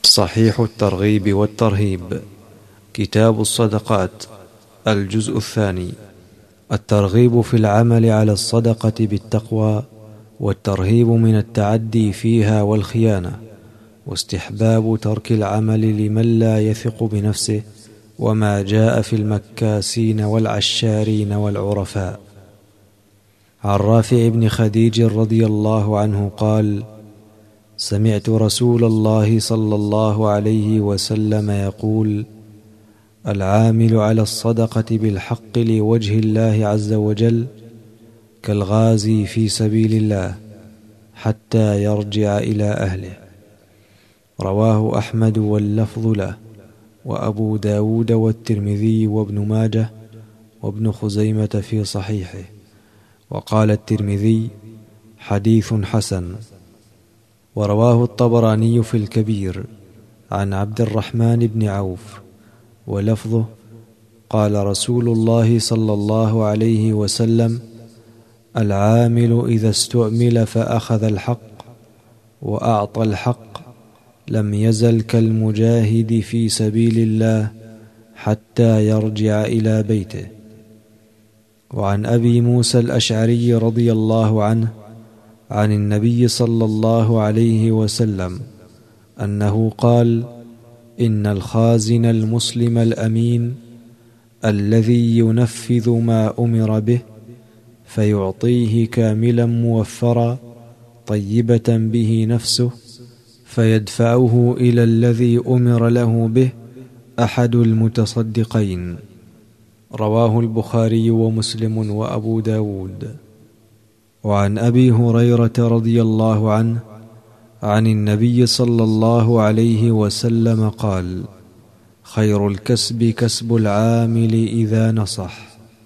صحيح الترغيب والترهيب، كتاب الصدقات، الجزء الثاني. الترغيب في العمل على الصدقة بالتقوى، والترهيب من التعدي فيها والخيانة، واستحباب ترك العمل لمن لا يثق بنفسه، وما جاء في المكاسين والعشارين والعرفاء. عن رافع بن خديج رضي الله عنه قال: سمعت رسول الله صلى الله عليه وسلم يقول: العامل على الصدقة بالحق لوجه الله عز وجل كالغازي في سبيل الله حتى يرجع إلى أهله. رواه أحمد واللفظ له، وأبو داود والترمذي وابن ماجه وابن خزيمة في صحيحه. وقال الترمذي: حديث حسن. ورواه الطبراني في الكبير عن عبد الرحمن بن عوف، ولفظه: قال رسول الله صلى الله عليه وسلم: العامل إذا استؤمل فأخذ الحق وأعطى الحق لم يزل كالمجاهد في سبيل الله حتى يرجع إلى بيته. وعن أبي موسى الأشعري رضي الله عنه عن النبي صلى الله عليه وسلم أنه قال: إن الخازن المسلم الأمين الذي ينفذ ما أمر به فيعطيه كاملا موفرا طيبة به نفسه فيدفعه إلى الذي أمر له به أحد المتصدقين. رواه البخاري ومسلم وأبو داود. وعن أبي هريرة رضي الله عنه عن النبي صلى الله عليه وسلم قال: خير الكسب كسب العامل إذا نصح.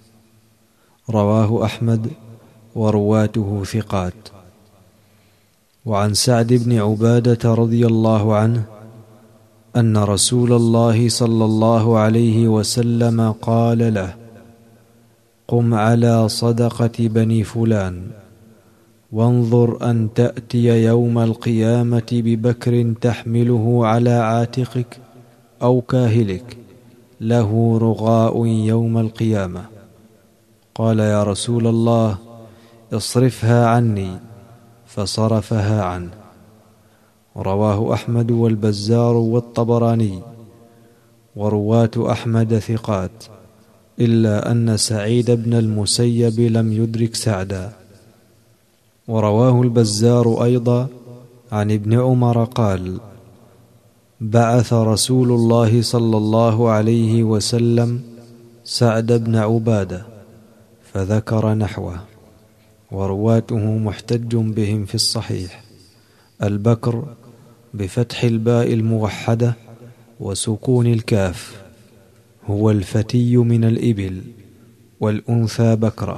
رواه أحمد ورواته ثقات. وعن سعد بن عبادة رضي الله عنه أن رسول الله صلى الله عليه وسلم قال له: قم على صدقة بني فلان، وانظر أن تأتي يوم القيامة ببكر تحمله على عاتقك أو كاهلك له رغاء يوم القيامة. قال: يا رسول الله، اصرفها عني، فصرفها عنه. رواه أحمد والبزار والطبراني، ورواة أحمد ثقات، إلا أن سعيد بن المسيب لم يدرك سعدا. ورواه البزار أيضا عن ابن عمر قال: بعث رسول الله صلى الله عليه وسلم سعد بن عبادة، فذكر نحوه. ورواته محتج بهم في الصحيح. البكر بفتح الباء الموحدة وسكون الكاف، هو الفتي من الإبل، والأنثى بكرة.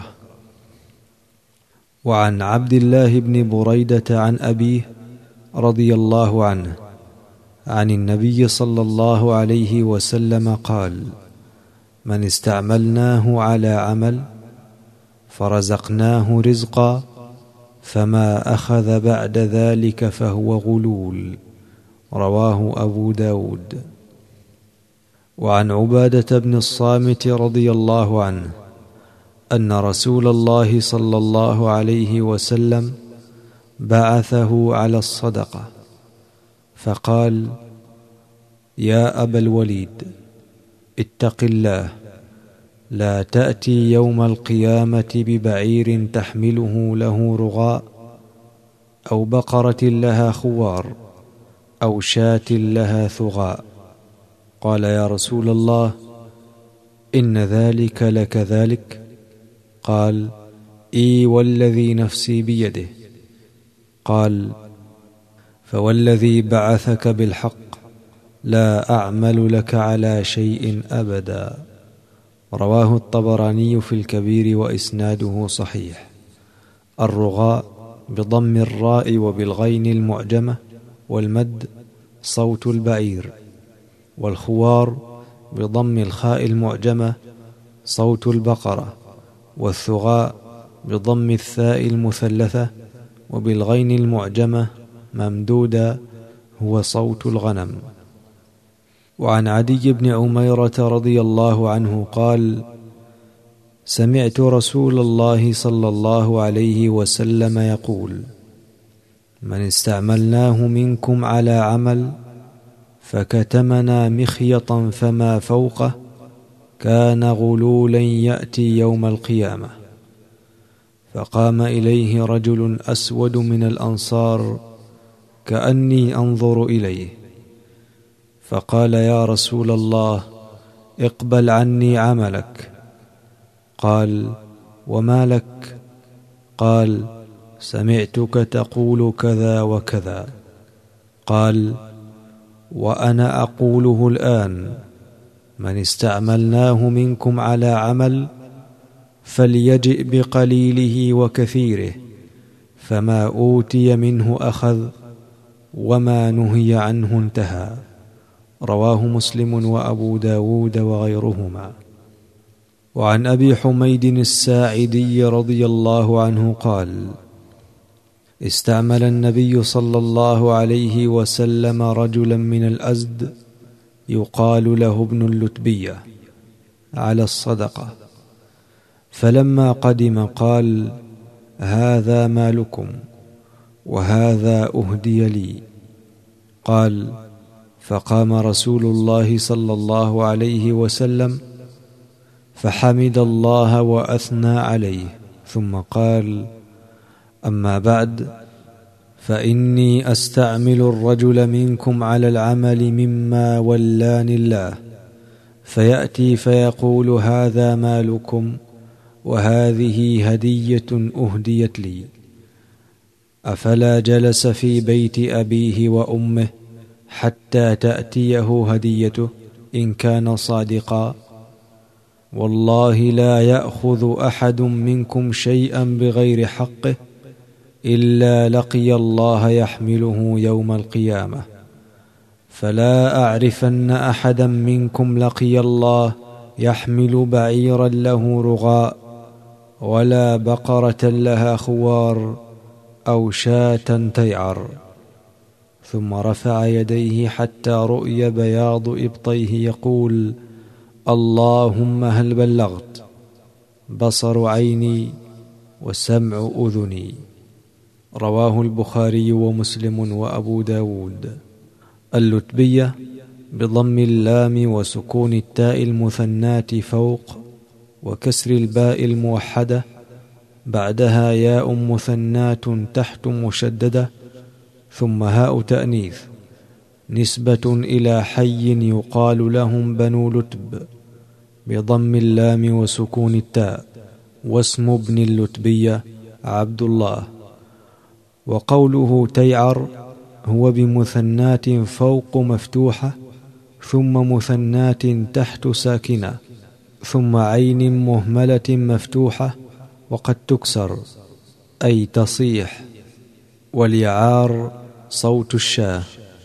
وعن عبد الله بن بريدة عن أبيه رضي الله عنه عن النبي صلى الله عليه وسلم قال: من استعملناه على عمل فرزقناه رزقا فما أخذ بعد ذلك فهو غلول. رواه أبو داود. وعن عبادة بن الصامت رضي الله عنه أن رسول الله صلى الله عليه وسلم بعثه على الصدقة فقال: يا أبا الوليد، اتق الله، لا تأتي يوم القيامة ببعير تحمله له رغاء، أو بقرة لها خوار، أو شاة لها ثغاء. قال: يا رسول الله، إن ذلك لكذلك؟ قال: إي والذي نفسي بيده. قال: فوالذي بعثك بالحق لا أعمل لك على شيء أبدا. رواه الطبراني في الكبير وإسناده صحيح. الرغاء بضم الراء وبالغين المعجمة والمد صوت البعير، والخوار بضم الخاء المعجمة صوت البقرة، والثغاء بضم الثاء المثلثة وبالغين المعجمة ممدودة هو صوت الغنم. وعن عدي بن عميرة رضي الله عنه قال: سمعت رسول الله صلى الله عليه وسلم يقول: من استعملناه منكم على عمل فكتمنا مخيطا فما فوقه كان غلولا يأتي يوم القيامة. فقام إليه رجل أسود من الأنصار كأني أنظر إليه، فقال: يا رسول الله، اقبل عني عملك. قال: وما لك؟ قال: سمعتك تقول كذا وكذا. قال: وأنا أقوله الآن: من استعملناه منكم على عمل فليجئ بقليله وكثيره، فما أوتي منه أخذ، وما نهي عنه انتهى. رواه مسلم وأبو داود وغيرهما. وعن أبي حميد الساعدي رضي الله عنه قال: استعمل النبي صلى الله عليه وسلم رجلا من الأزد يقال له ابن اللتبية على الصدقة، فلما قدم قال: هذا مالكم وهذا أهدي لي. قال: فقام رسول الله صلى الله عليه وسلم فحمد الله وأثنى عليه، ثم قال: أما بعد، فإني أستعمل الرجل منكم على العمل مما ولاني الله، فيأتي فيقول: هذا مالكم وهذه هدية أهديت لي. أفلا جلس في بيت أبيه وأمه حتى تأتيه هديته إن كان صادقا؟ والله لا يأخذ أحد منكم شيئا بغير حقه إلا لقي الله يحمله يوم القيامة. فلا أعرفن أحدا منكم لقي الله يحمل بعيرا له رغاء، ولا بقرة لها خوار، أو شاة تيعر. ثم رفع يديه حتى رؤي بياض إبطيه يقول: اللهم هل بلغت؟ بصر عيني وسمع أذني. رواه البخاري ومسلم وأبو داود. اللتبية بضم اللام وسكون التاء المثنات فوق وكسر الباء الموحدة، بعدها ياء مثنات تحت مشددة، ثم هاء تأنيث، نسبة إلى حي يقال لهم بنو لتب بضم اللام وسكون التاء، واسم ابن اللتبية عبد الله. وقوله تيعر هو بمثنات فوق مفتوحة، ثم مثنات تحت ساكنة، ثم عين مهملة مفتوحة وقد تكسر أي تصيح. واليعار صوت الشاه.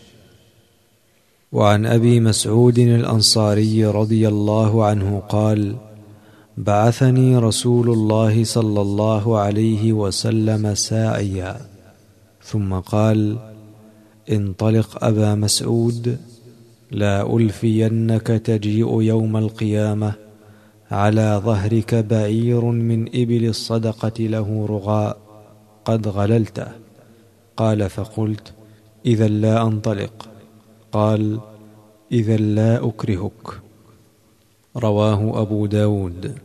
وعن أبي مسعود الأنصاري رضي الله عنه قال: بعثني رسول الله صلى الله عليه وسلم ساعيا، ثم قال: انطلق أبا مسعود، لا ألفينك تجيء يوم القيامة على ظهرك بعير من إبل الصدقة له رغاء قد غللته. قال: فقلت: إذا لا أنطلق. قال: إذا لا أكرهك. رواه أبو داود.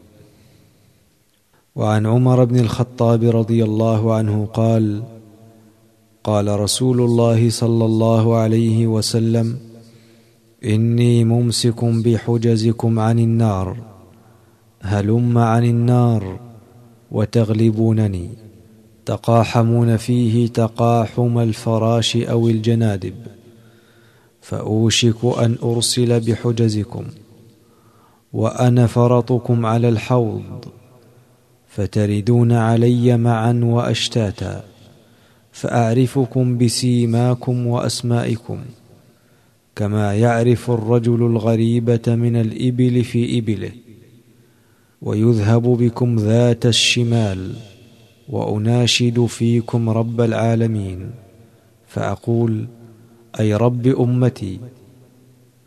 وعن عمر بن الخطاب رضي الله عنه قال: قال رسول الله صلى الله عليه وسلم: إني ممسك بحجزكم عن النار، هلم عن النار وتغلبونني، تقاحمون فيه تقاحم الفراش أو الجنادب، فأوشك أن أرسل بحجزكم، وأنا فرطكم على الحوض، فتردون علي معا وأشتاتا، فأعرفكم بسيماكم وأسمائكم، كما يعرف الرجل الغريبة من الإبل في إبله، ويذهب بكم ذات الشمال، وأناشد فيكم رب العالمين، فأقول: أي رب أمتي،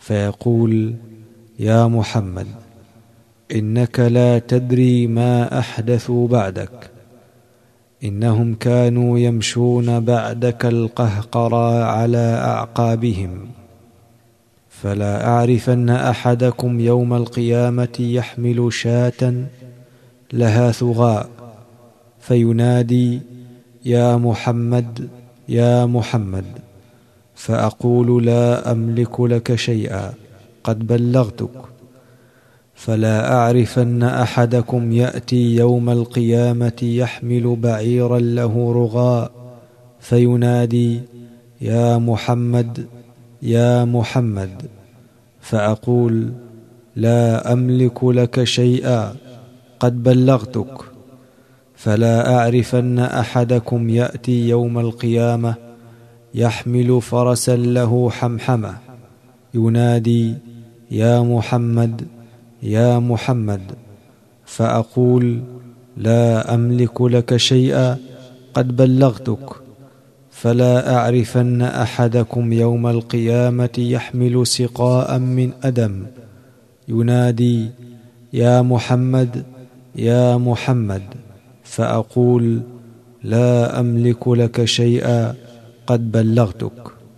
فيقول: يا محمد، إنك لا تدري ما أحدثوا بعدك، إنهم كانوا يمشون بعدك القهقرى على أعقابهم، فلا أعرفن أحدكم يوم القيامة يحمل شاة لها ثغاء فينادي: يا محمد، يا محمد، فأقول: لا أملك لك شيئا، قد بلغتك. فلا أعرفن أحدكم يأتي يوم القيامة يحمل بعيرا له رغاء فينادي: يا محمد، يا محمد، فأقول: لا أملك لك شيئا، قد بلغتك. فلا أعرفن أحدكم يأتي يوم القيامة يحمل فرسا له حمحمة ينادي: يا محمد، يا محمد، فأقول: لا أملك لك شيئا، قد بلغتك. فلا أعرفن أحدكم يوم القيامة يحمل سقاء من أدم ينادي: يا محمد، يا محمد، فأقول: لا أملك لك شيئا، قد بلغتك.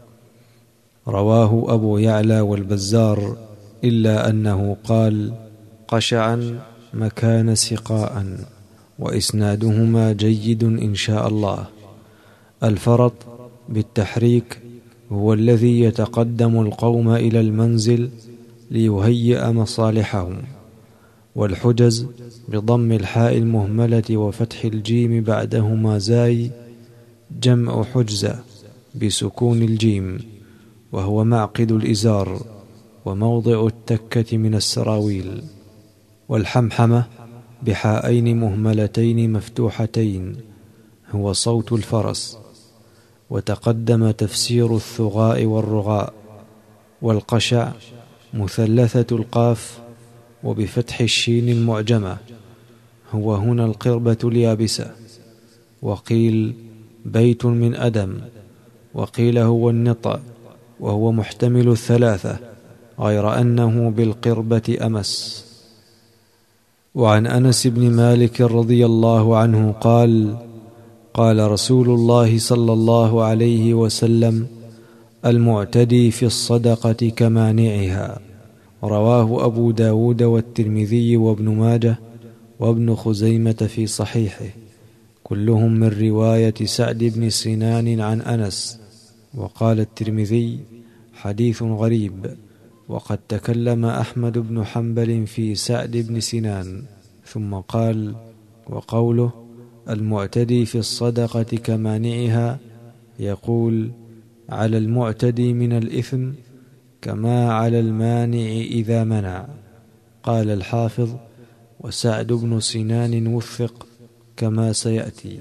رواه أبو يعلى والبزار، إلا أنه قال: قشعا مكان سقاء، وإسنادهما جيد إن شاء الله. الفرط بالتحريك هو الذي يتقدم القوم إلى المنزل ليهيئ مصالحهم، والحجز بضم الحاء المهملة وفتح الجيم بعدهما زاي جمع حجزة بسكون الجيم، وهو معقد الإزار وموضع التكة من السراويل. والحمحمة بحاءين مهملتين مفتوحتين هو صوت الفرس، وتقدم تفسير الثغاء والرغاء. والقشع مثلثة القاف وبفتح الشين المعجمة، هو هنا القربة اليابسة، وقيل بيت من أدم، وقيل هو النطع، وهو محتمل الثلاثة، غير أنه بالقربة أمس. وعن أنس بن مالك رضي الله عنه قال: قال رسول الله صلى الله عليه وسلم: المعتدي في الصدقة كمانعها. رواه أبو داود والترمذي وابن ماجه وابن خزيمة في صحيحه، كلهم من رواية سعد بن سنان عن أنس. وقال الترمذي: حديث غريب. وقد تكلم أحمد بن حنبل في سعد بن سنان، ثم قال: وقوله المعتدي في الصدقة كمانعها، يقول: على المعتدي من الإثم كما على المانع إذا منع. قال الحافظ: وسعد بن سنان وثق كما سيأتي.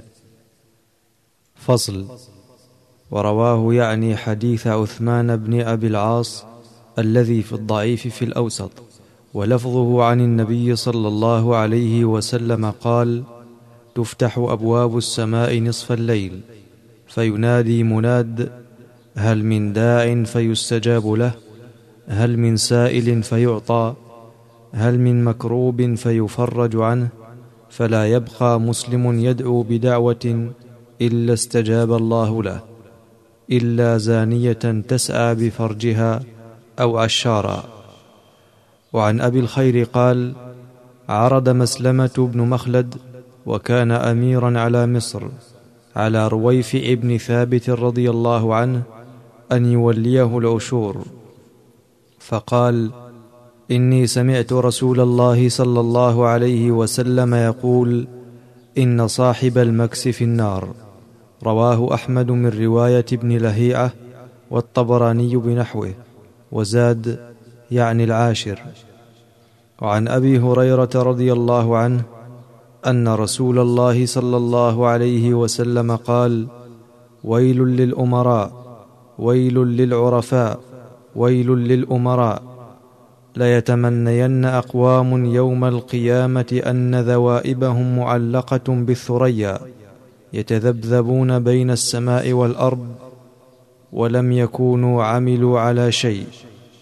فصل. ورواه يعني حديث عثمان بن أبي العاص الذي في الضعيف في الأوسط، ولفظه عن النبي صلى الله عليه وسلم قال: تفتح أبواب السماء نصف الليل فينادي مناد: هل من داع فيستجاب له؟ هل من سائل فيعطى؟ هل من مكروب فيفرج عنه؟ فلا يبقى مسلم يدعو بدعوة إلا استجاب الله له، إلا زانية تسعى بفرجها أو عشارا. وعن أبي الخير قال: عرض مسلمة بن مخلد، وكان أميرا على مصر، على رويفع بن ثابت رضي الله عنه أن يوليه العشور، فقال: إني سمعت رسول الله صلى الله عليه وسلم يقول: إن صاحب المكس في النار. رواه أحمد من رواية ابن لهيعة والطبراني بنحوه، وزاد: يعني العاشر. وعن أبي هريرة رضي الله عنه أن رسول الله صلى الله عليه وسلم قال: ويل للأمراء، ويل للعرفاء، ويل للأمراء، ليتمنين أقوام يوم القيامة أن ذوائبهم معلقة بالثريا يتذبذبون بين السماء والأرض ولم يكونوا عملوا على شيء.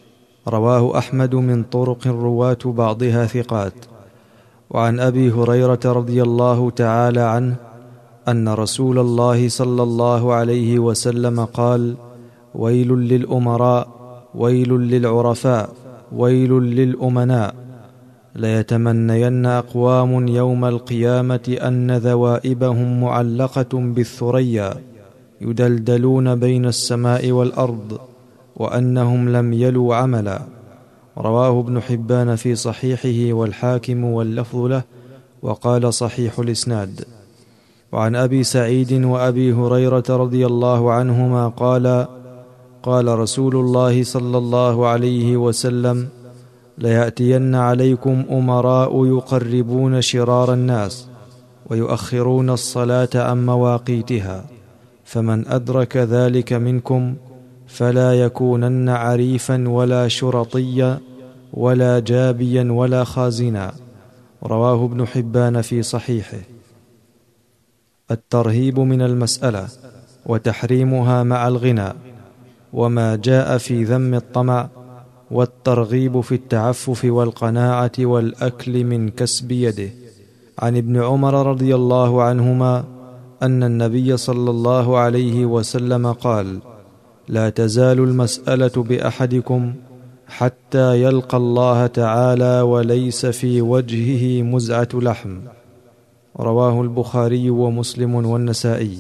رواه أحمد من طرق رواة بعضها ثقات. وعن أبي هريرة رضي الله تعالى عنه أن رسول الله صلى الله عليه وسلم قال: ويل للأمراء، ويل للعرفاء، ويل للأمناء، ليتمنين أقوام يوم القيامة أن ذوائبهم معلقة بالثريا يدلدلون بين السماء والأرض، وأنهم لم يلوا عملا. رواه ابن حبان في صحيحه والحاكم واللفظ له، وقال صحيح الإسناد. وعن أبي سعيد وأبي هريرة رضي الله عنهما قال رسول الله صلى الله عليه وسلم: ليأتين عليكم أمراء يقربون شرار الناس ويؤخرون الصلاة عن مواقيتها، فمن أدرك ذلك منكم فلا يكونن عريفا ولا شرطيا ولا جابيا ولا خازنا. رواه ابن حبان في صحيحه. الترهيب من المسألة وتحريمها مع الغنى، وما جاء في ذم الطمع، والترغيب في التعفف والقناعة والأكل من كسب يده. عن ابن عمر رضي الله عنهما أن النبي صلى الله عليه وسلم قال: لا تزال المسألة بأحدكم حتى يلقى الله تعالى وليس في وجهه مزعة لحم. رواه البخاري ومسلم والنسائي.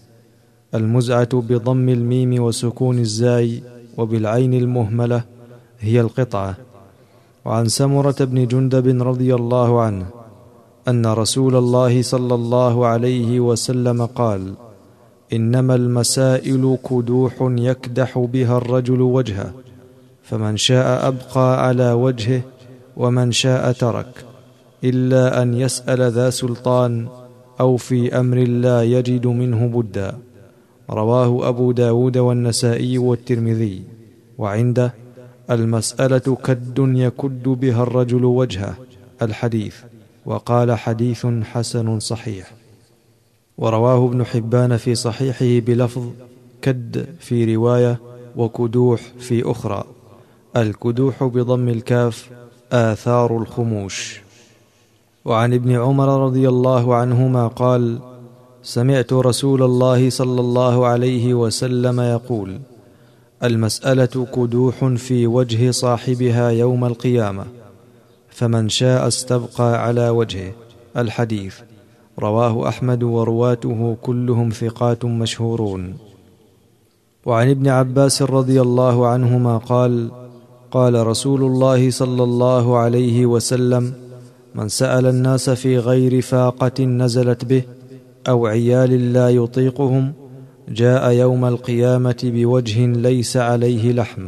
المزعة بضم الميم وسكون الزاي وبالعين المهملة هي القطعة. وعن سمرة بن جندب رضي الله عنه أن رسول الله صلى الله عليه وسلم قال: إنما المسائل كدوح يكدح بها الرجل وجهه، فمن شاء أبقى على وجهه ومن شاء ترك، إلا أن يسأل ذا سلطان أو في أمر لا يجد منه بدا. رواه أبو داود والنسائي والترمذي. وعنده: المسألة كد يكد بها الرجل وجهه، الحديث. وقال: حديث حسن صحيح. ورواه ابن حبان في صحيحه بلفظ كد في رواية، وكدوح في أخرى. الكدوح بضم الكاف آثار الخموش. وعن ابن عمر رضي الله عنهما قال: سمعت رسول الله صلى الله عليه وسلم يقول: المسألة كدوح في وجه صاحبها يوم القيامة، فمن شاء استبقى على وجهه، الحديث. رواه أحمد ورواته كلهم ثقات مشهورون. وعن ابن عباس رضي الله عنهما قال رسول الله صلى الله عليه وسلم: من سأل الناس في غير فاقة نزلت به أو عيال لا يطيقهم جاء يوم القيامة بوجه ليس عليه لحم.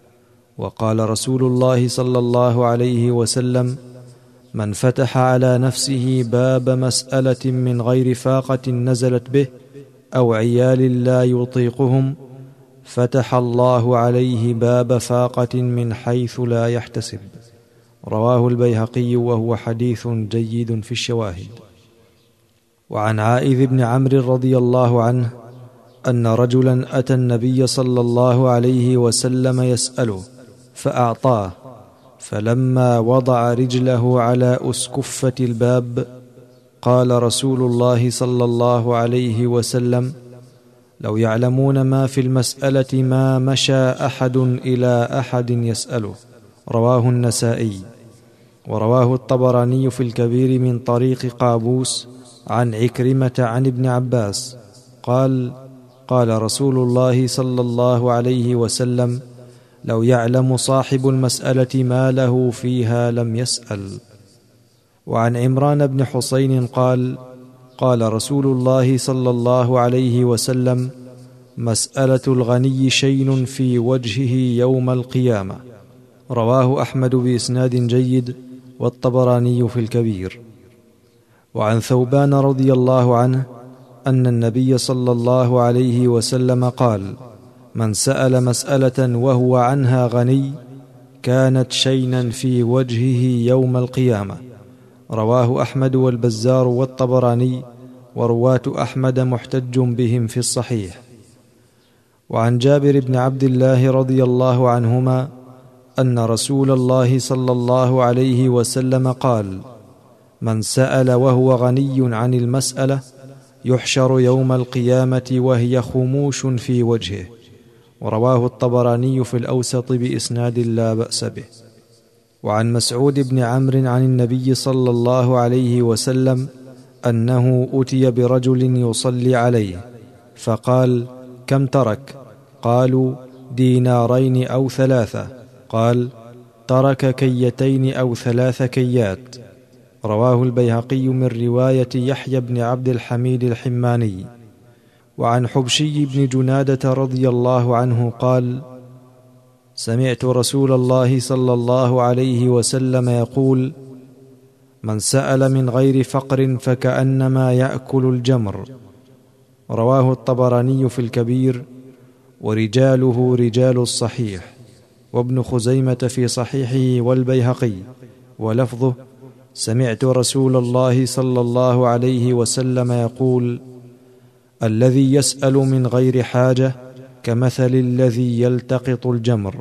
وقال رسول الله صلى الله عليه وسلم: من فتح على نفسه باب مسألة من غير فاقة نزلت به أو عيال لا يطيقهم فتح الله عليه باب فاقة من حيث لا يحتسب. رواه البيهقي وهو حديث جيد في الشواهد. وعن عائذ بن عمرو رضي الله عنه أن رجلا أتى النبي صلى الله عليه وسلم يسأله فأعطاه، فلما وضع رجله على أسكفة الباب قال رسول الله صلى الله عليه وسلم: لو يعلمون ما في المسألة ما مشى أحد إلى أحد يسأله. رواه النسائي. ورواه الطبراني في الكبير من طريق قابوس عن عكرمة عن ابن عباس قال رسول الله صلى الله عليه وسلم: لو يعلم صاحب المسألة ما له فيها لم يسأل. وعن عمران بن حسين قال رسول الله صلى الله عليه وسلم: مسألة الغني شين في وجهه يوم القيامة. رواه أحمد بإسناد جيد والطبراني في الكبير. وعن ثوبان رضي الله عنه أن النبي صلى الله عليه وسلم قال: من سأل مسألة وهو عنها غني كانت شينا في وجهه يوم القيامة. رواه أحمد والبزار والطبراني، ورواة أحمد محتج بهم في الصحيح. وعن جابر بن عبد الله رضي الله عنهما أن رسول الله صلى الله عليه وسلم قال: من سأل وهو غني عن المسألة يحشر يوم القيامة وهي خموش في وجهه. ورواه الطبراني في الأوسط بإسناد لا بأس به. وعن مسعود بن عمرو عن النبي صلى الله عليه وسلم أنه أتي برجل يصلي عليه فقال: كم ترك؟ قالوا: 2 دينارين أو 3. قال: ترك كيتين أو 3 كيات. رواه البيهقي من رواية يحيى بن عبد الحميد الحماني. وعن حبشي بن جنادة رضي الله عنه قال: سمعت رسول الله صلى الله عليه وسلم يقول: من سأل من غير فقر فكأنما يأكل الجمر. رواه الطبراني في الكبير، ورجاله رجال الصحيح، وابن خزيمة في صحيحه، والبيهقي، ولفظه: سمعت رسول الله صلى الله عليه وسلم يقول: الذي يسأل من غير حاجة كمثل الذي يلتقط الجمر.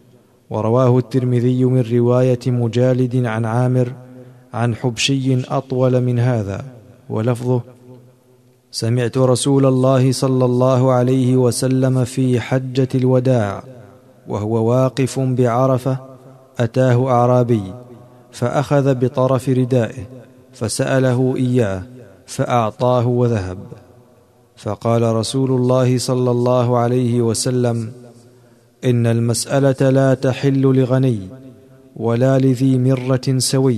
ورواه الترمذي من رواية مجالد عن عامر عن حبشي أطول من هذا، ولفظه: سمعت رسول الله صلى الله عليه وسلم في حجة الوداع وهو واقف بعرفة أتاه أعرابي فأخذ بطرف ردائه فسأله إياه فأعطاه وذهب. فقال رسول الله صلى الله عليه وسلم: إن المسألة لا تحل لغني ولا لذي مرة سوي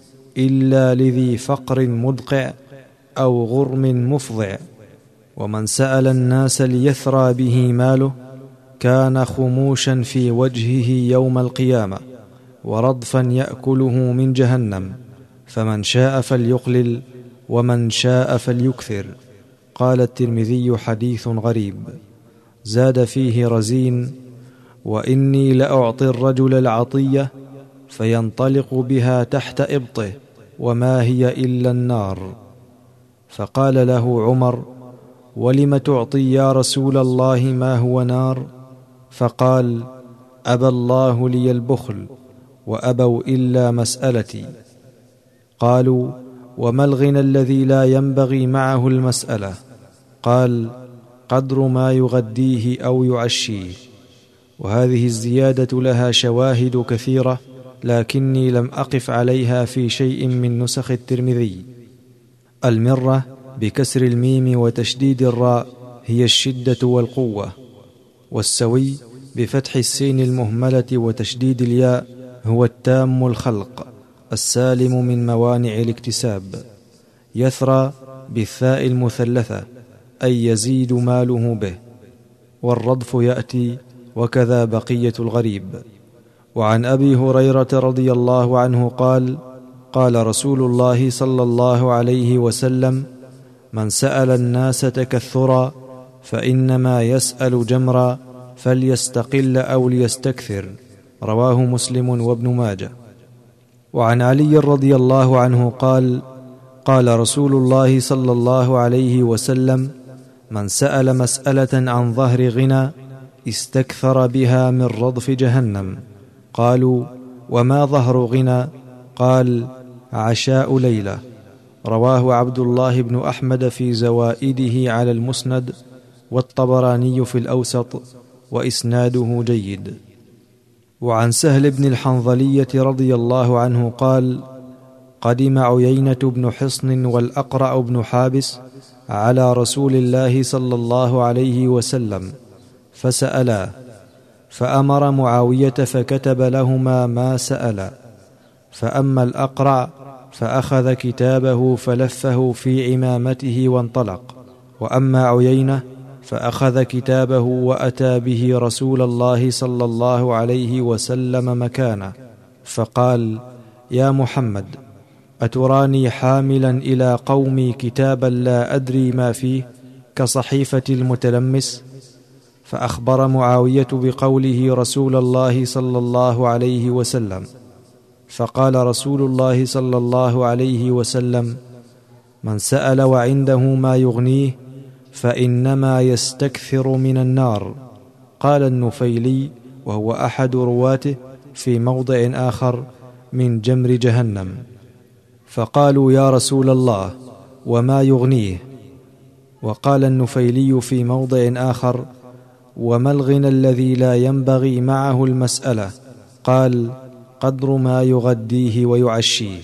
إلا لذي فقر مدقع أو غرم مفضع. ومن سأل الناس ليثرى به ماله كان خموشا في وجهه يوم القيامة ورضفا يأكله من جهنم، فمن شاء فليقلل ومن شاء فليكثر. قال الترمذي: حديث غريب. زاد فيه رزين: وإني لأعطي الرجل العطية فينطلق بها تحت إبطه وما هي إلا النار. فقال له عمر: ولم تعطي يا رسول الله ما هو نار؟ فقال: أبى الله لي البخل وأبوا إلا مسألتي. قالوا: وما الغنى الذي لا ينبغي معه المسألة؟ قال: قدر ما يغديه أو يعشيه. وهذه الزيادة لها شواهد كثيرة، لكني لم أقف عليها في شيء من نسخ الترمذي. المرة بكسر الميم وتشديد الراء هي الشدة والقوة، والسوي بفتح السين المهملة وتشديد الياء هو التام الخلق السالم من موانع الاكتساب. يثرى بالثاء المثلثة أي يزيد ماله به، والرضف يأتي، وكذا بقية الغريب. وعن أبي هريرة رضي الله عنه قال: قال رسول الله صلى الله عليه وسلم: من سأل الناس تكثرا فإنما يسأل جمرا فليستقل أو ليستكثر. رواه مسلم وابن ماجه. وعن علي رضي الله عنه قال: قال رسول الله صلى الله عليه وسلم: من سأل مسألة عن ظهر غنى استكثر بها من رضف جهنم. قالوا: وما ظهر غنى؟ قال: عشاء ليلة. رواه عبد الله بن أحمد في زوائده على المسند، والطبراني في الأوسط، وإسناده جيد. وعن سهل بن الحنظلية رضي الله عنه قال: قدم عيينة بن حصن والأقرع بن حابس على رسول الله صلى الله عليه وسلم فسألا، فأمر معاوية فكتب لهما ما سألا. فأما الأقرع فأخذ كتابه فلفه في عمامته وانطلق، وأما عيينة فأخذ كتابه وأتى به رسول الله صلى الله عليه وسلم مكانه، فقال: يا محمد، أتراني حاملا إلى قومي كتابا لا أدري ما فيه كصحيفة المتلمس؟ فأخبر معاوية بقوله رسول الله صلى الله عليه وسلم، فقال رسول الله صلى الله عليه وسلم: من سأل وعنده ما يغنيه فإنما يستكثر من النار. قال النفيلي وهو أحد رواته: في موضع آخر من جمر جهنم. فقالوا: يا رسول الله، وما يغنيه؟ وقال النفيلي في موضع آخر: وما الغنى الذي لا ينبغي معه المسألة؟ قال: قدر ما يغديه ويعشيه.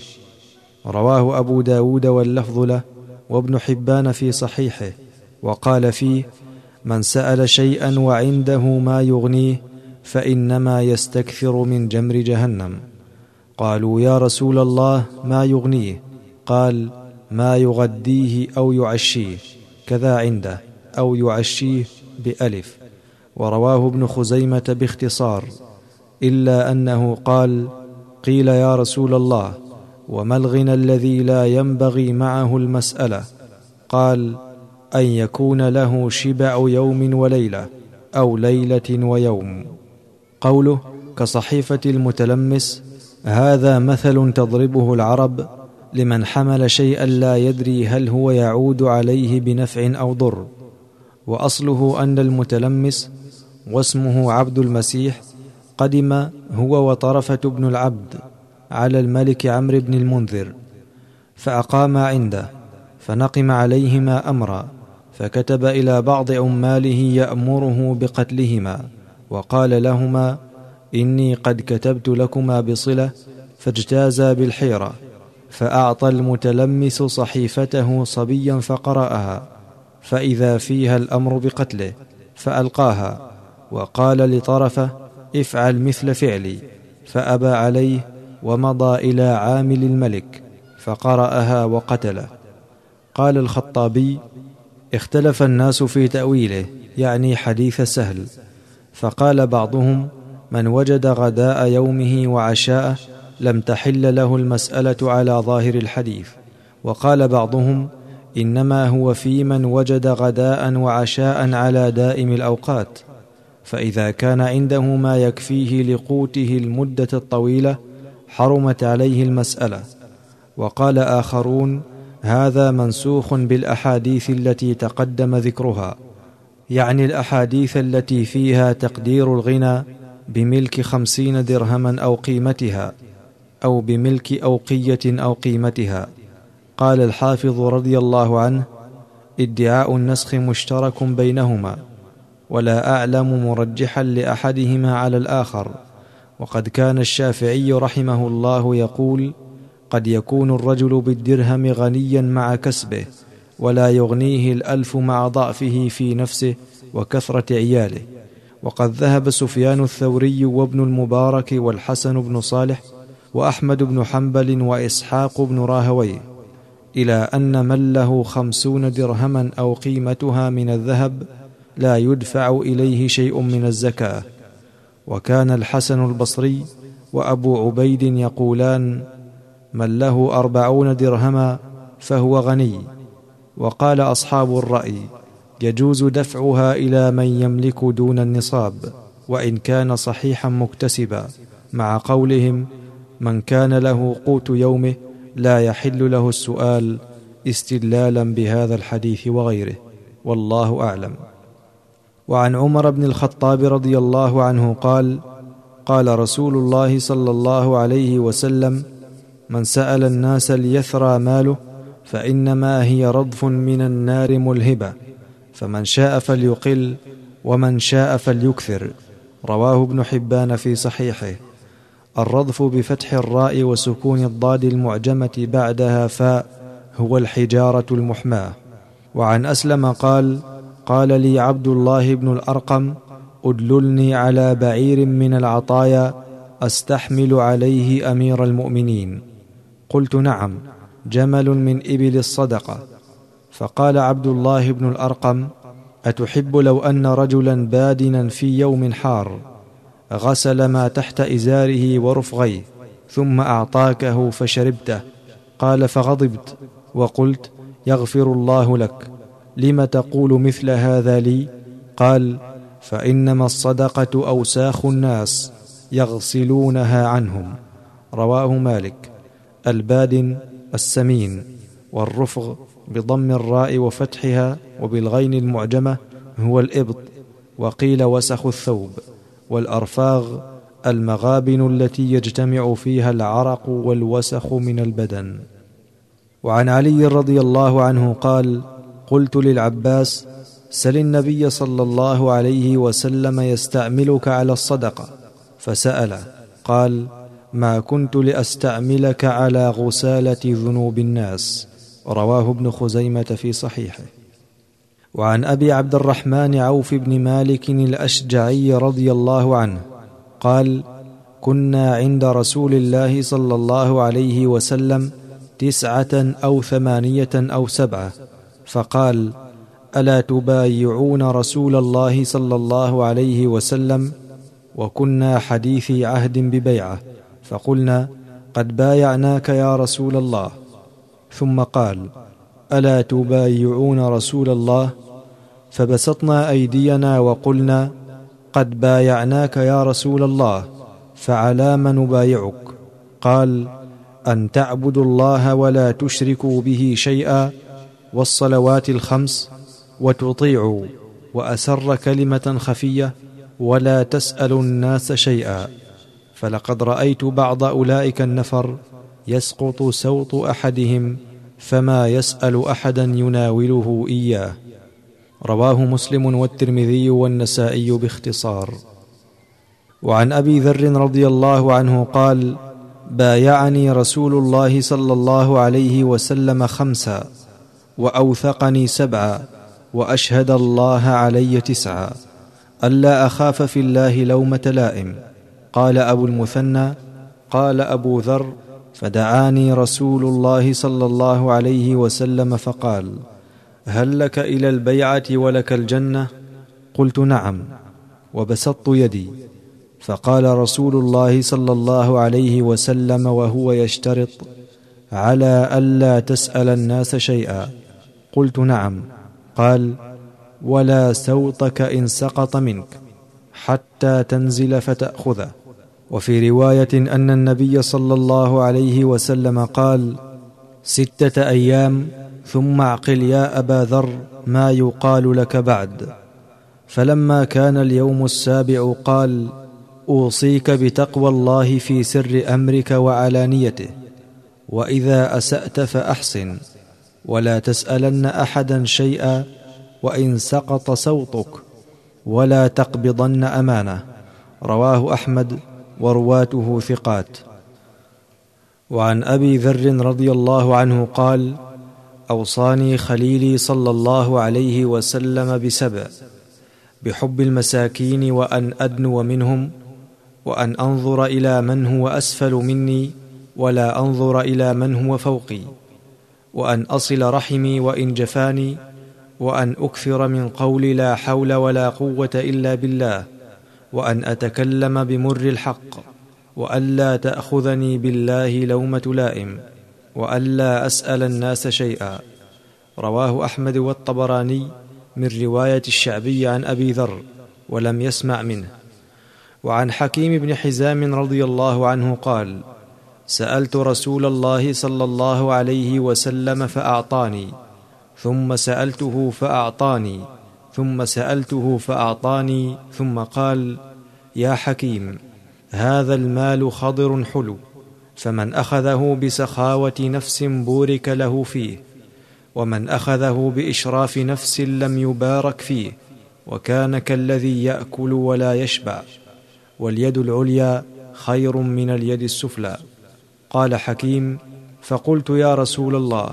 رواه أبو داود واللفظ له، وابن حبان في صحيحه، وقال فيه: من سأل شيئا وعنده ما يغنيه فإنما يستكثر من جمر جهنم. قالوا: يا رسول الله، ما يغنيه؟ قال: ما يغديه أو يعشيه، كذا عنده، أو يعشيه بألف. ورواه ابن خزيمة باختصار، إلا أنه قال: قيل يا رسول الله، وما الغنى الذي لا ينبغي معه المسألة؟ قال: أن يكون له شبع يوم وليلة، أو ليلة ويوم. قوله كصحيفة المتلمس، هذا مثل تضربه العرب لمن حمل شيئا لا يدري هل هو يعود عليه بنفع أو ضر. وأصله أن المتلمس، واسمه عبد المسيح، قدم هو وطرفة بن العبد على الملك عمرو بن المنذر، فأقاما عنده، فنقم عليهما أمرا، فكتب إلى بعض عماله يأمره بقتلهما، وقال لهما: إني قد كتبت لكما بصلة، فاجتازا بالحيرة. فأعطى المتلمس صحيفته صبيا فقرأها، فإذا فيها الأمر بقتله، فألقاها، وقال لطرفه: افعل مثل فعلي، فأبى عليه، ومضى إلى عامل الملك فقرأها وقتله. قال الخطابي: اختلف الناس في تأويله، يعني حديث سهل، فقال بعضهم: من وجد غداء يومه وعشاءه لم تحل له المسألة على ظاهر الحديث. وقال بعضهم: إنما هو في من وجد غداء وعشاء على دائم الأوقات، فإذا كان عنده ما يكفيه لقوته المدة الطويلة حرمت عليه المسألة. وقال آخرون: هذا منسوخ بالأحاديث التي تقدم ذكرها، يعني الأحاديث التي فيها تقدير الغنى بملك 50 درهما أو قيمتها، أو بملك أوقية أو قيمتها. قال الحافظ رضي الله عنه: ادعاء النسخ مشترك بينهما، ولا أعلم مرجحا لأحدهما على الآخر. وقد كان الشافعي رحمه الله يقول: قد يكون الرجل بالدرهم غنيا مع كسبه، ولا يغنيه الألف مع ضعفه في نفسه وكثرة عياله. وقد ذهب سفيان الثوري وابن المبارك والحسن بن صالح وأحمد بن حنبل وإسحاق بن راهويه إلى أن من له 50 درهما أو قيمتها من الذهب لا يدفع إليه شيء من الزكاة. وكان الحسن البصري وأبو عبيد يقولان: من له 40 درهما فهو غني. وقال أصحاب الرأي: يجوز دفعها إلى من يملك دون النصاب، وإن كان صحيحا مكتسبا، مع قولهم: من كان له قوت يومه لا يحل له السؤال، استدلالا بهذا الحديث وغيره، والله أعلم. وعن عمر بن الخطاب رضي الله عنه قال: قال رسول الله صلى الله عليه وسلم: من سأل الناس ليثرى ماله فإنما هي رضف من النار ملهبة، فمن شاء فليقل، ومن شاء فليكثر. رواه ابن حبان في صحيحه. الرضف بفتح الراء وسكون الضاد المعجمة بعدها فاء هو الحجارة المحماة. وعن أسلم قال: قال لي عبد الله بن الأرقم: أدللني على بعير من العطايا أستحمل عليه أمير المؤمنين. قلت: نعم، جمل من إبل الصدقة. فقال عبد الله بن الأرقم: أتحب لو أن رجلا بادنا في يوم حار غسل ما تحت إزاره ورفغيه ثم أعطاكه فشربته؟ قال: فغضبت وقلت: يغفر الله لك، لم تقول مثل هذا لي؟ قال: فإنما الصدقة أوساخ الناس يغسلونها عنهم. رواه مالك. البادن السمين، والرفغ بضم الراء وفتحها وبالغين المعجمة هو الإبط، وقيل وسخ الثوب. والأرفاغ المغابن التي يجتمع فيها العرق والوسخ من البدن. وعن علي رضي الله عنه قال: قلت للعباس: سل النبي صلى الله عليه وسلم يستعملك على الصدقة، فسأل قال: ما كنت لأستعملك على غسالة ذنوب الناس. رواه ابن خزيمة في صحيحه. وعن أبي عبد الرحمن عوف بن مالك الأشجعي رضي الله عنه قال: كنا عند رسول الله صلى الله عليه وسلم 9 أو 8 أو 7، فقال: ألا تبايعون رسول الله صلى الله عليه وسلم؟ وكنا حديثي عهد ببيعة، فقلنا: قد بايعناك يا رسول الله. ثم قال: ألا تبايعون رسول الله؟ فبسطنا أيدينا وقلنا: قد بايعناك يا رسول الله، فعلى ما نبايعك؟ قال: أن تعبدوا الله ولا تشركوا به شيئا، والصلوات الخمس، وتطيعوا، وأسر كلمة خفية، ولا تسألوا الناس شيئا. فلقد رأيت بعض أولئك النفر يسقط سوط أحدهم فما يسأل أحدا يناوله إياه. رواه مسلم والترمذي والنسائي باختصار. وعن أبي ذر رضي الله عنه قال: بايعني رسول الله صلى الله عليه وسلم 5، وأوثقني 7، وأشهد الله علي 9، ألا أخاف في الله لومة لائم. قال أبو المثنى: قال أبو ذر: فدعاني رسول الله صلى الله عليه وسلم فقال: هل لك إلى البيعة ولك الجنة؟ قلت: نعم. وبسطت يدي، فقال رسول الله صلى الله عليه وسلم وهو يشترط: على ألا تسأل الناس شيئا. قلت: نعم. قال: ولا سوطك إن سقط منك حتى تنزل فتأخذه. وفي رواية أن النبي صلى الله عليه وسلم قال: 6 أيام ثم اعقل يا أبا ذر ما يقال لك بعد. فلما كان اليوم 7 قال: أوصيك بتقوى الله في سر أمرك وعلانيته، وإذا أسأت فأحسن، ولا تسألن أحدا شيئا، وإن سقط صوتك، ولا تقبضن أمانة. رواه أحمد ورواته ثقات. وعن أبي ذر رضي الله عنه قال: أوصاني خليلي صلى الله عليه وسلم ب7: بحب المساكين، وأن أدنو منهم، وأن أنظر إلى من هو أسفل مني ولا أنظر إلى من هو فوقي، وأن أصل رحمي وإن جفاني، وأن أكثر من قول لا حول ولا قوة إلا بالله، وأن أتكلم بمر الحق، وألا تأخذني بالله لومة لائم، وألا أسأل الناس شيئا. رواه أحمد والطبراني من رواية الشعبي عن أبي ذر ولم يسمع منه. وعن حكيم بن حزام رضي الله عنه قال: سألت رسول الله صلى الله عليه وسلم فأعطاني، ثم سألته فأعطاني، ثم سألته فأعطاني، ثم قال: يا حكيم، هذا المال خضر حلو، فمن أخذه بسخاوة نفس بورك له فيه، ومن أخذه بإشراف نفس لم يبارك فيه، وكان كالذي يأكل ولا يشبع، واليد العليا خير من اليد السفلى. قال حكيم: فقلت: يا رسول الله،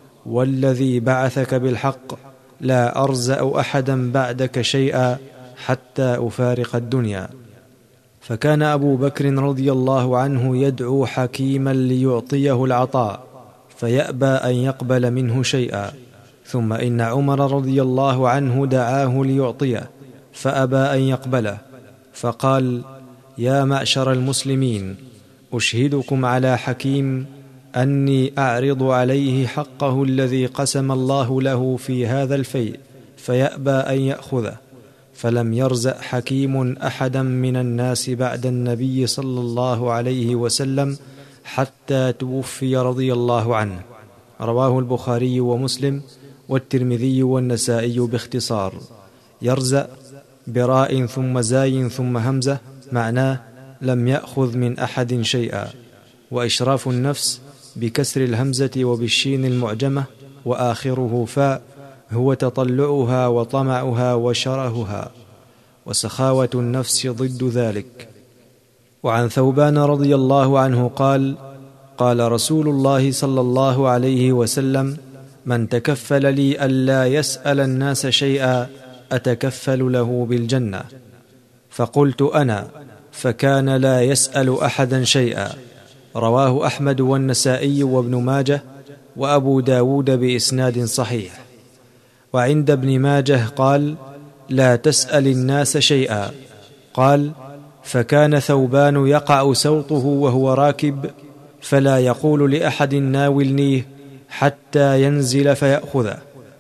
والذي بعثك بالحق لا أرزأ أحدا بعدك شيئا حتى أفارق الدنيا. فكان أبو بكر رضي الله عنه يدعو حكيما ليعطيه العطاء، فيأبى أن يقبل منه شيئا. ثم إن عمر رضي الله عنه دعاه ليعطيه، فأبى أن يقبله، فقال: يا معشر المسلمين، أشهدكم على حكيم أني أعرض عليه حقه الذي قسم الله له في هذا الفيء، فيأبى أن يأخذه. فلم يرزق حكيم أحدا من الناس بعد النبي صلى الله عليه وسلم حتى توفي رضي الله عنه. رواه البخاري ومسلم والترمذي والنسائي باختصار. يرزق براء ثم زاي ثم همزة، معناه لم يأخذ من أحد شيئا. وإشراف النفس بكسر الهمزة وبالشين المعجمة وآخره فاء هو تطلعها وطمعها وشرهها، وسخاوة النفس ضد ذلك. وعن ثوبان رضي الله عنه قال: قال رسول الله صلى الله عليه وسلم: من تكفل لي ألا يسأل الناس شيئا أتكفل له بالجنة. فقلت أنا، فكان لا يسأل أحدا شيئا. رواه أحمد والنسائي وابن ماجه وأبو داود بإسناد صحيح. وعند ابن ماجه قال: لا تسأل الناس شيئا. قال: فكان ثوبان يقع سوطه وهو راكب، فلا يقول لأحد ناولنيه حتى ينزل فيأخذه.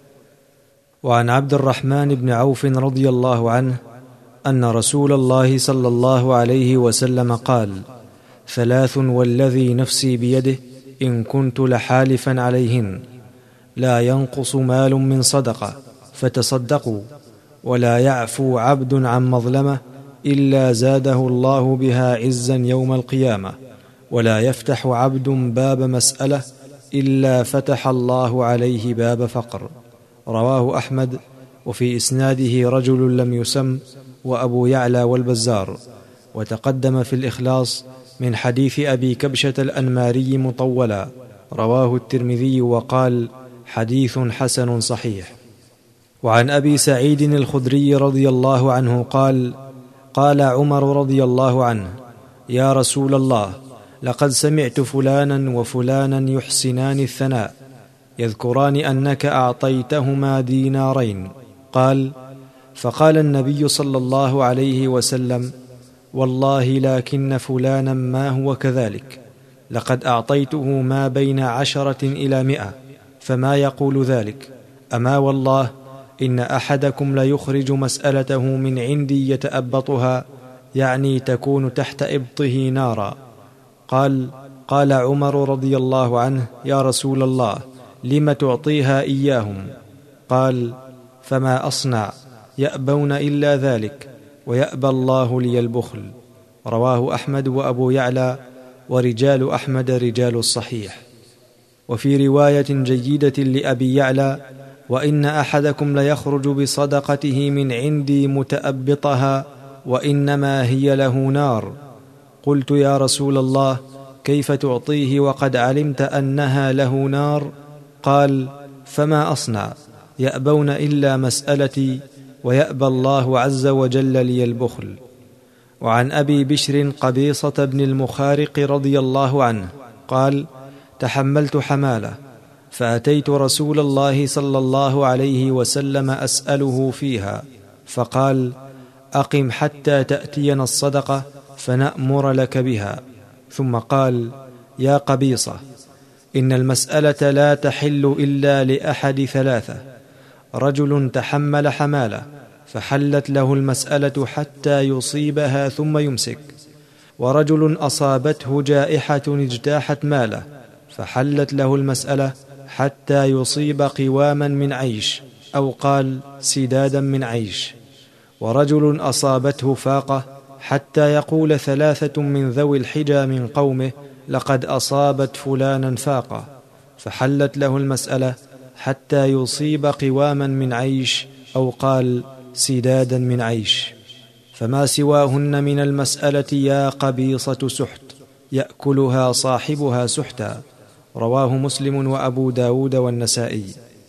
وعن عبد الرحمن بن عوف رضي الله عنه أن رسول الله صلى الله عليه وسلم قال: ثلاث والذي نفسي بيده إن كنت لحالفا عليهن: لا ينقص مال من صدقة فتصدقوا، ولا يعفو عبد عن مظلمة إلا زاده الله بها عزا يوم القيامة، ولا يفتح عبد باب مسألة إلا فتح الله عليه باب فقر. رواه أحمد، وفي إسناده رجل لم يسم، وأبو يعلى والبزار. وتقدم في الإخلاص من حديث أبي كبشة الأنماري مطولا. رواه الترمذي وقال: حديث حسن صحيح. وعن أبي سعيد الخدري رضي الله عنه قال: قال عمر رضي الله عنه: يا رسول الله، لقد سمعت فلانا وفلانا يحسنان الثناء، يذكران أنك أعطيتهما دينارين. قال: فقال النبي صلى الله عليه وسلم: والله لكن فلانا ما هو كذلك، لقد أعطيته ما بين 10 إلى 100، فما يقول ذلك؟ أما والله إن أحدكم ليخرج مسألته من عندي يتأبطها، يعني تكون تحت إبطه نارا. قال عمر رضي الله عنه: يا رسول الله، لم تعطيها إياهم؟ قال: فما أصنع، يأبون إلا ذلك، ويأبى الله لي البخل. رواه أحمد وأبو يعلى، ورجال أحمد رجال الصحيح. وفي رواية جيدة لأبي يعلى: وإن أحدكم ليخرج بصدقته من عندي متأبطها، وإنما هي له نار. قلت: يا رسول الله، كيف تعطيه وقد علمت أنها له نار؟ قال: فما أصنع، يأبون إلا مسألتي، ويأبى الله عز وجل لي البخل. وعن أبي بشر قبيصة بن المخارق رضي الله عنه قال: تحملت حمالة، فأتيت رسول الله صلى الله عليه وسلم أسأله فيها، فقال: أقم حتى تأتينا الصدقة فنأمر لك بها. ثم قال: يا قبيصة، إن المسألة لا تحل إلا لأحد ثلاثة: رجل تحمل حمالة فحلت له المسألة حتى يصيبها ثم يمسك، ورجل أصابته جائحة اجتاحت ماله فحلت له المسألة حتى يصيب قواما من عيش، أو قال سدادا من عيش، ورجل أصابته فاقة حتى يقول 3 من ذوي الحجى من قومه: لقد أصابت فلانا فاقة، فحلت له المسألة حتى يصيب قواما من عيش، أو قال سدادا من عيش. فما سواهن من المسألة يا قبيصة سحت، يأكلها صاحبها سحتا. رواه مسلم وأبو داود والنسائي.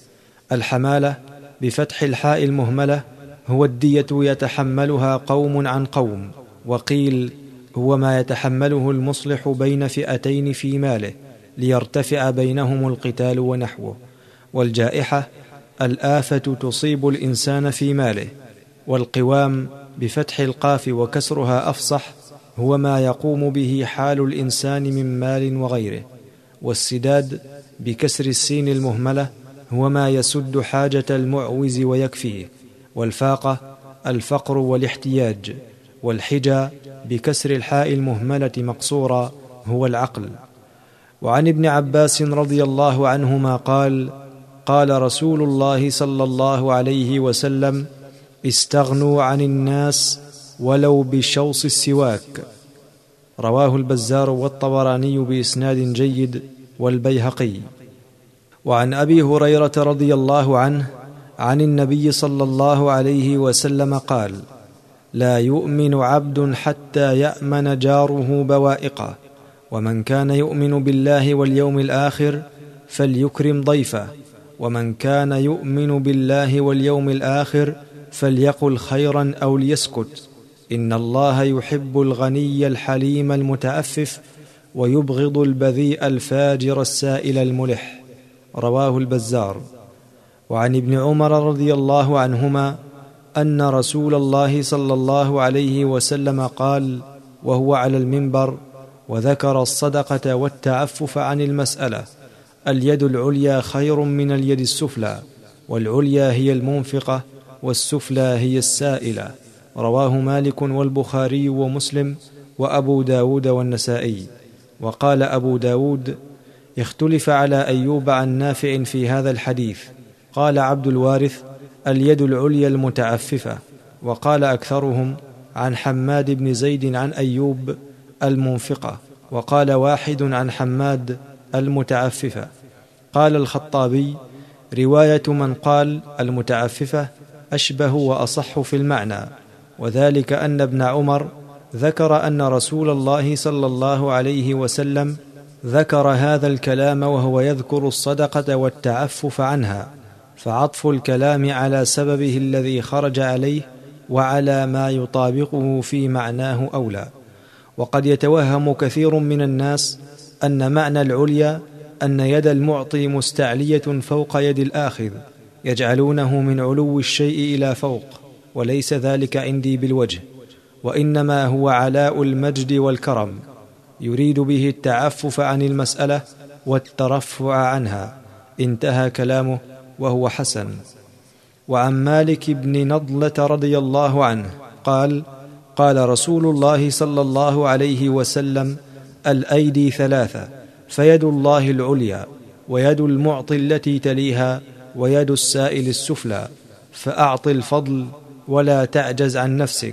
الحمالة بفتح الحاء المهملة هو الدية يتحملها قوم عن قوم، وقيل هو ما يتحمله المصلح بين فئتين في ماله ليرتفع بينهم القتال ونحوه. والجائحة الآفة تصيب الإنسان في ماله. والقوام بفتح القاف وكسرها أفصح هو ما يقوم به حال الإنسان من مال وغيره. والسداد بكسر السين المهملة هو ما يسد حاجة المعوز ويكفيه. والفاقة الفقر والاحتياج. والحجى بكسر الحاء المهملة مقصورا هو العقل. وعن ابن عباس رضي الله عنهما قال: قال رسول الله صلى الله عليه وسلم: استغنوا عن الناس ولو بشوص السواك. رواه البزار والطبراني بإسناد جيد والبيهقي. وعن أبي هريرة رضي الله عنه عن النبي صلى الله عليه وسلم قال: لا يؤمن عبد حتى يأمن جاره بوائقه، ومن كان يؤمن بالله واليوم الآخر فليكرم ضيفه، ومن كان يؤمن بالله واليوم الآخر فليقل خيرا أو ليسكت، إن الله يحب الغني الحليم المتعفف ويبغض البذيء الفاجر السائل الملح. رواه البزار. وعن ابن عمر رضي الله عنهما أن رسول الله صلى الله عليه وسلم قال وهو على المنبر وذكر الصدقة والتعفف عن المسألة: اليد العليا خير من اليد السفلى، والعليا هي المنفقة والسفلى هي السائلة. رواه مالك والبخاري ومسلم وأبو داود والنسائي. وقال أبو داود: اختلف على أيوب عن نافع في هذا الحديث. قال عبد الوارث: اليد العليا المتعففة. وقال أكثرهم عن حماد بن زيد عن أيوب المنفقة. وقال واحد عن حماد المتعففة. قال الخطابي: رواية من قال المتعففة أشبه وأصح في المعنى، وذلك أن ابن عمر ذكر أن رسول الله صلى الله عليه وسلم ذكر هذا الكلام وهو يذكر الصدقة والتعفف عنها، فعطف الكلام على سببه الذي خرج عليه وعلى ما يطابقه في معناه أولى. وقد يتوهم كثير من الناس أن معنى العليا أن يد المعطي مستعلية فوق يد الآخذ، يجعلونه من علو الشيء إلى فوق، وليس ذلك عندي بالوجه، وإنما هو علاء المجد والكرم، يريد به التعفف عن المسألة والترفع عنها. انتهى كلامه، وهو حسن. وعن مالك بن نضلة رضي الله عنه قال: قال رسول الله صلى الله عليه وسلم: الأيدي ثلاثة، فيد الله العليا، ويد المعطي التي تليها، ويد السائل السفلى، فأعط الفضل ولا تعجز عن نفسك.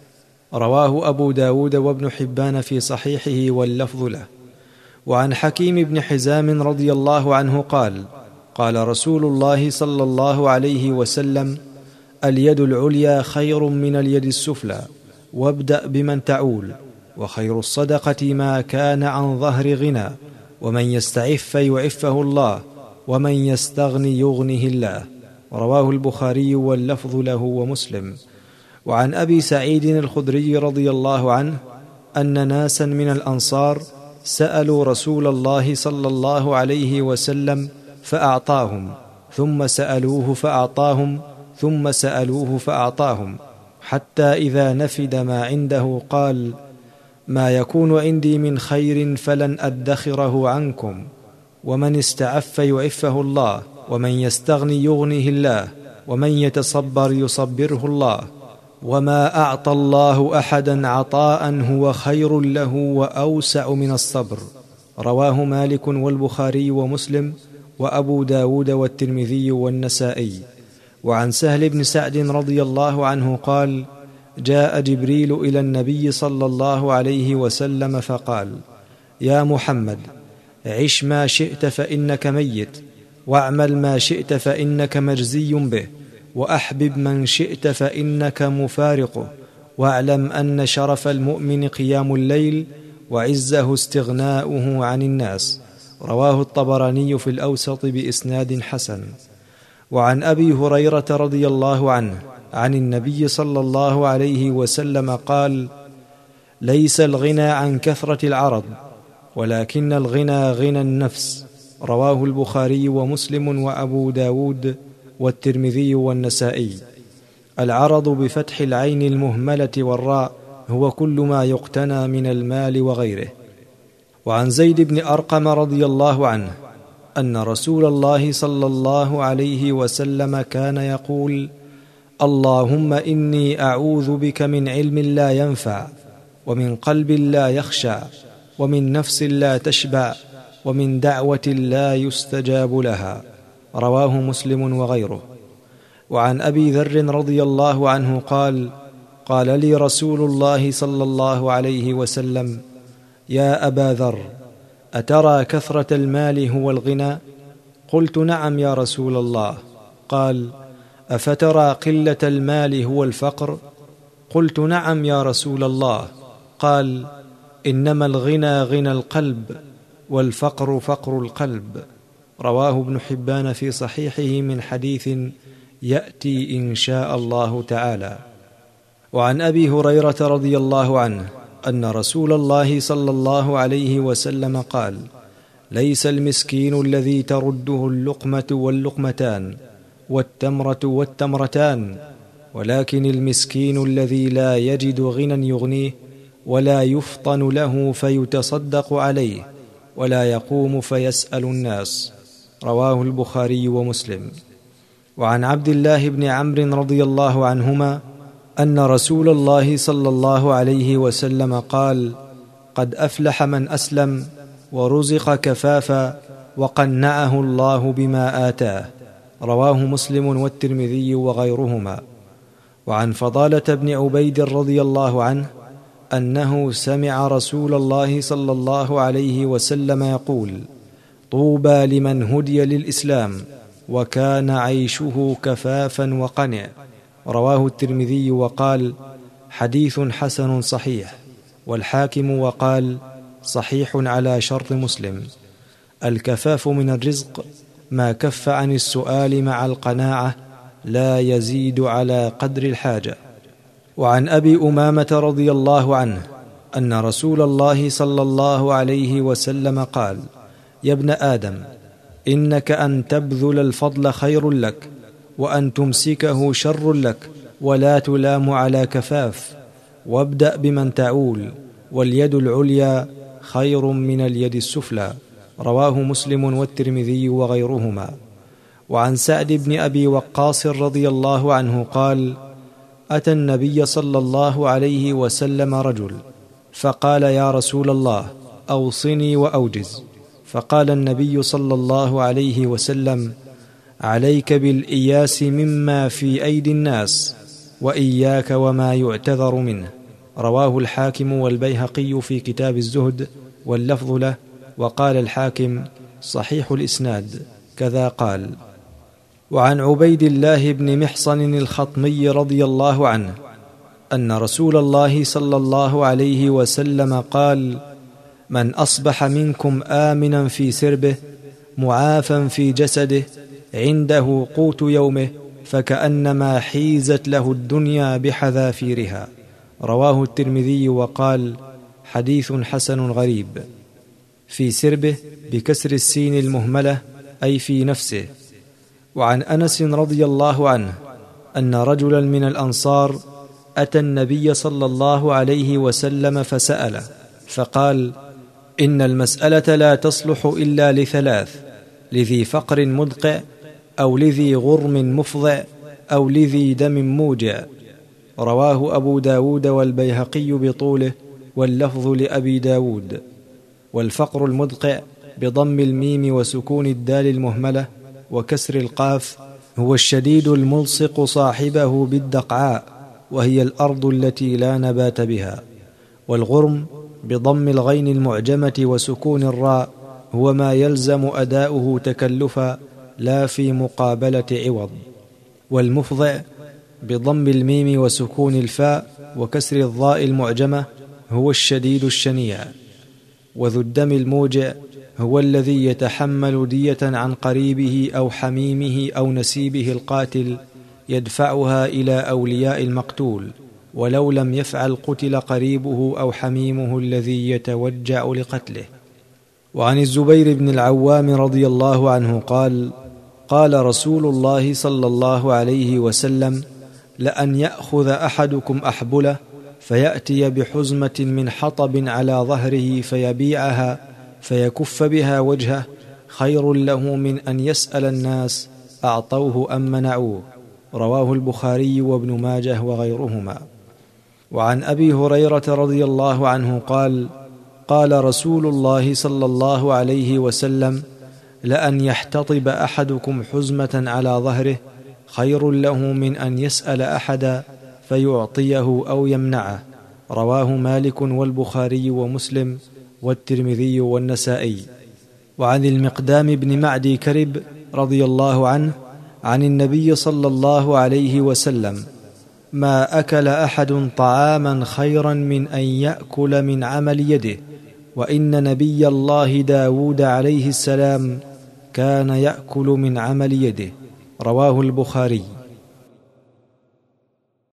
رواه أبو داود وابن حبان في صحيحه واللفظ له. وعن حكيم بن حزام رضي الله عنه قال: قال رسول الله صلى الله عليه وسلم: اليد العليا خير من اليد السفلى، وابدأ بمن تعول، وخير الصدقة ما كان عن ظهر غنى، ومن يستعف يعفه الله، ومن يستغني يغنه الله. رواه البخاري واللفظ له ومسلم. وعن أبي سعيد الخدري رضي الله عنه أن ناسا من الأنصار سألوا رسول الله صلى الله عليه وسلم فأعطاهم، ثم سألوه فأعطاهم، ثم سألوه فأعطاهم، حتى إذا نفد ما عنده قال: ما يكون عندي من خير فلن أدخره عنكم، ومن استعف يعفه الله، ومن يستغني يغنيه الله، ومن يتصبر يصبره الله، وما أعطى الله أحدا عطاء هو خير له وأوسع من الصبر. رواه مالك والبخاري ومسلم وأبو داود والترمذي والنسائي. وعن سهل بن سعد رضي الله عنه قال: جاء جبريل إلى النبي صلى الله عليه وسلم فقال: يا محمد، عش ما شئت فإنك ميت، واعمل ما شئت فإنك مجزي به، وأحبب من شئت فإنك مفارقه، واعلم أن شرف المؤمن قيام الليل، وعزه استغناؤه عن الناس. رواه الطبراني في الأوسط بإسناد حسن. وعن أبي هريرة رضي الله عنه عن النبي صلى الله عليه وسلم قال: ليس الغنى عن كثرة العرض، ولكن الغنى غنى النفس. رواه البخاري ومسلم وأبو داود والترمذي والنسائي. العرض بفتح العين المهملة والراء هو كل ما يقتنى من المال وغيره. وعن زيد بن أرقم رضي الله عنه أن رسول الله صلى الله عليه وسلم كان يقول: اللهم إني أعوذ بك من علم لا ينفع، ومن قلب لا يخشع، ومن نفس لا تشبع، ومن دعوة لا يستجاب لها. رواه مسلم وغيره. وعن أبي ذر رضي الله عنه قال: قال لي رسول الله صلى الله عليه وسلم: يا أبا ذر، أترى كثرة المال هو الغنى؟ قلت نعم يا رسول الله. قال: أفترى قلة المال هو الفقر؟ قلت نعم يا رسول الله. قال: إنما الغنى غنى القلب، والفقر فقر القلب. رواه ابن حبان في صحيحه من حديث يأتي إن شاء الله تعالى. وعن أبي هريرة رضي الله عنه أن رسول الله صلى الله عليه وسلم قال: ليس المسكين الذي ترده اللقمة واللقمتان والتمرة والتمرتان، ولكن المسكين الذي لا يجد غنى يغنيه، ولا يفطن له فيتصدق عليه، ولا يقوم فيسأل الناس. رواه البخاري ومسلم. وعن عبد الله بن عمرو رضي الله عنهما أن رسول الله صلى الله عليه وسلم قال: قد أفلح من أسلم ورزق كفافا وقنعه الله بما آتاه. رواه مسلم والترمذي وغيرهما. وعن فضالة بن عبيد رضي الله عنه أنه سمع رسول الله صلى الله عليه وسلم يقول: طوبى لمن هدي للإسلام وكان عيشه كفافا وقنع. رواه الترمذي وقال: حديث حسن صحيح. والحاكم وقال: صحيح على شرط مسلم. الكفاف من الرزق ما كف عن السؤال مع القناعة، لا يزيد على قدر الحاجة. وعن أبي أمامة رضي الله عنه أن رسول الله صلى الله عليه وسلم قال: يا ابن آدم، إنك أن تبذل الفضل خير لك، وأن تمسكه شر لك، ولا تلام على كفاف، وابدأ بمن تعول، واليد العليا خير من اليد السفلى. رواه مسلم والترمذي وغيرهما. وعن سعد بن أبي وقاص رضي الله عنه قال: أتى النبي صلى الله عليه وسلم رجل فقال: يا رسول الله، أوصني وأوجز. فقال النبي صلى الله عليه وسلم: عليك بالإياس مما في أيدي الناس، وإياك وما يعتذر منه. رواه الحاكم والبيهقي في كتاب الزهد، واللفظ له. وقال الحاكم: صحيح الإسناد. كذا قال. وعن عبيد الله بن محصن الخطمي رضي الله عنه أن رسول الله صلى الله عليه وسلم قال: من أصبح منكم آمنا في سربه معافا في جسده عنده قوت يومه فكأنما حيزت له الدنيا بحذافيرها. رواه الترمذي وقال: حديث حسن غريب. في سربه بكسر السين المهملة، أي في نفسه. وعن أنس رضي الله عنه أن رجلا من الأنصار أتى النبي صلى الله عليه وسلم فسأله، فقال: إن المسألة لا تصلح إلا لثلاث: لذي فقر مدقع، أو لذي غرم مفضع، أو لذي دم موجع. رواه أبو داود والبيهقي بطوله، واللفظ لأبي داود. والفقر المدقع بضم الميم وسكون الدال المهملة وكسر القاف هو الشديد الملصق صاحبه بالدقعاء، وهي الأرض التي لا نبات بها. والغرم بضم الغين المعجمة وسكون الراء هو ما يلزم أداؤه تكلفا لا في مقابلة عوض. والمفضع بضم الميم وسكون الفاء وكسر الضاء المعجمة هو الشديد الشنيع. وذو الدم الموجع هو الذي يتحمل دية عن قريبه أو حميمه أو نسيبه القاتل يدفعها إلى أولياء المقتول، ولو لم يفعل قتل قريبه أو حميمه الذي يتوجع لقتله. وعن الزبير بن العوام رضي الله عنه قال: قال رسول الله صلى الله عليه وسلم: لأن يأخذ أحدكم أحبله فيأتي بحزمة من حطب على ظهره فيبيعها فيكف بها وجهه خير له من أن يسأل الناس أعطوه أم منعوه. رواه البخاري وابن ماجه وغيرهما. وعن أبي هريرة رضي الله عنه قال: قال رسول الله صلى الله عليه وسلم: لأن يحتطب أحدكم حزمة على ظهره خير له من أن يسأل أحدا فيعطيه أو يمنعه. رواه مالك والبخاري ومسلم والترمذي والنسائي. وعن المقدام بن معدي كرب رضي الله عنه عن النبي صلى الله عليه وسلم: ما أكل أحد طعاما خيرا من أن يأكل من عمل يده، وإن نبي الله داود عليه السلام كان يأكل من عمل يده. رواه البخاري.